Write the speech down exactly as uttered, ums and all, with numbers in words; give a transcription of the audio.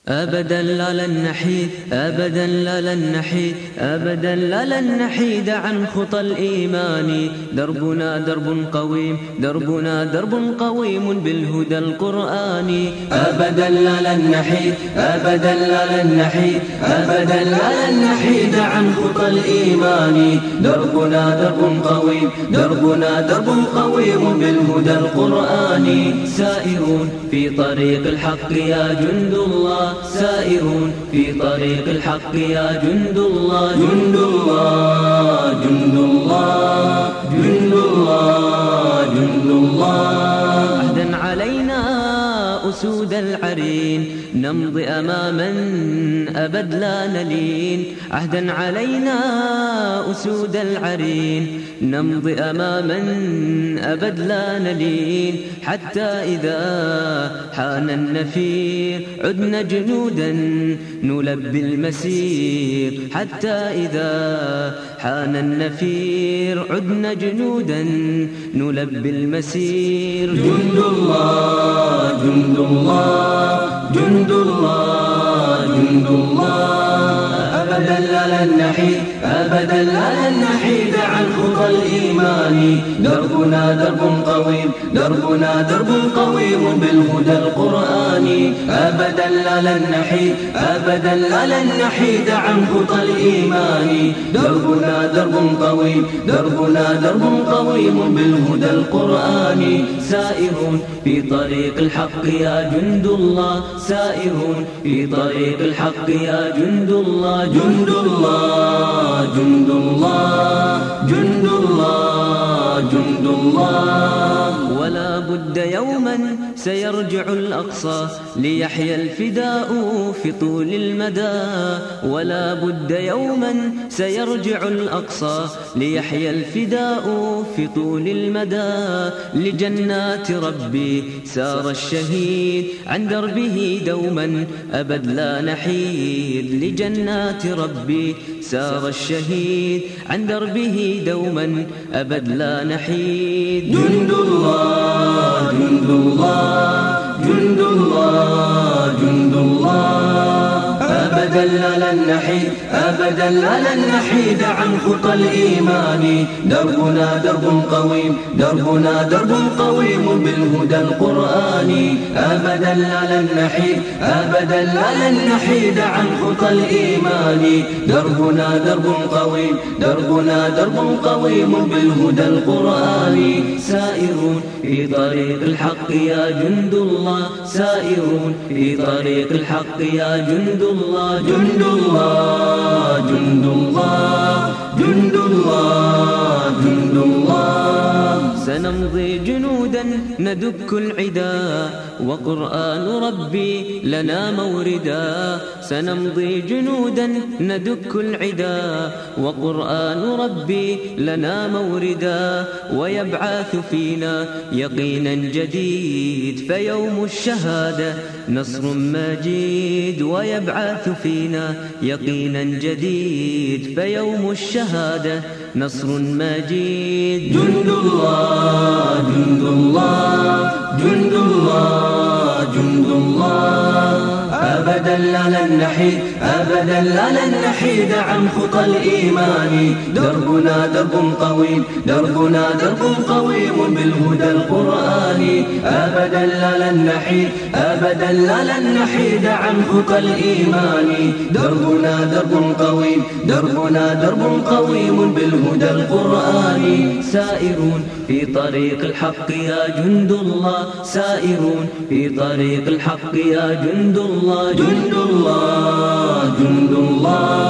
أبدا لا لن نحيد أبدا لا لن نحيد أبدا لا لن نحيد عن خطى الإيمان. دربنا درب قويم دربنا درب قويم بالهدى القرآني. أبدا لا لن نحيد أبدا لا لن نحيد أبدا لا لن نحيد عن خطى الإيمان. دربنا درب قويم دربنا درب قويم بالهدى القرآني. سائرون في طريق الحق يا جند الله سائرون في طريق الحق يا جند الله. جند الله جند الله جند الله جند الله. عهدا علينا أسود العرين نمضي أماما أبد لا نلين. عهدا علينا أسود العرين نمضي أماما أبد لا نلين. حتى إذا حان النفير عدنا جنودا نلبي المسير. حتى إذا حان النفير عدنا جنودا نلبي المسير. جند الله جند الله جند الله جند الله. أبدا لا لن نحيد أبدا لا لن نحيد عن خطى الإيمان. دربنا درب قويم دربنا درب قويم بالهدى القرآني. أبدا لا لن نحيد أبدا لا لن نحيد عن خطى الإيمان. دربنا درب قويم دربنا درب قويم بالهدى القرآني. سائرون في طريق الحق يا جند الله سائرون في طريق الحق يا جند الله. جند الله جند الله جند الله جند الله. ولا بد يوما سيرجع الأقصى ليحيى الفداء في طول المدى. ولا بد يوما سيرجع الأقصى ليحيى الفداء في طول المدى. لجنات ربي سار الشهيد عن دربه دوما أبد لا نحيد. لجنات ربي سار الشهيد عن دربه دوما أبد لا نحيد. جند الله جند الله جند الله جند الله. أبدا لا لن نحيد أبدا لا لن نحيد عن خطى الإيمان. دربنا درب قويم دربنا درب قويم بالهدى القرآني. أبدا لا لن نحيد أبدا لا لن نحيد عن خطى الإيمان. دربنا درب قويم دربنا درب قويم بالهدى القرآني. سائرون في طريق الحق يا جند الله سائرون في طريق الحق يا جند الله. جند الله جند الله جند الله جند الله. سنمضي جنودا ندك العدا وقرآن ربي لنا موردا. سنمضي جنودا ندك العدا وقرآن ربي لنا موردا. ويبعث فينا يقينا جديد فيوم الشهادة نصر مجيد. ويبعث فينا يقينا جديد فيوم الشهادة نصر مجيد. جند الله جند الله جند الله جند الله. أبدا لا لن نحيد أبدا لا لن نحيد عن خطى الإيمان. دربنا درب قويم دربنا درب قويم بالهدى القرآني. أبدا لا لن نحيد أبدا لا لن نحيد عن خطى الإيمان. دربنا درب قويم دربنا درب قويم بالهدى القرآني. سائرون في طريق الحق يا جند الله سائرون في طريق الحق يا جند الله. جند الله جند الله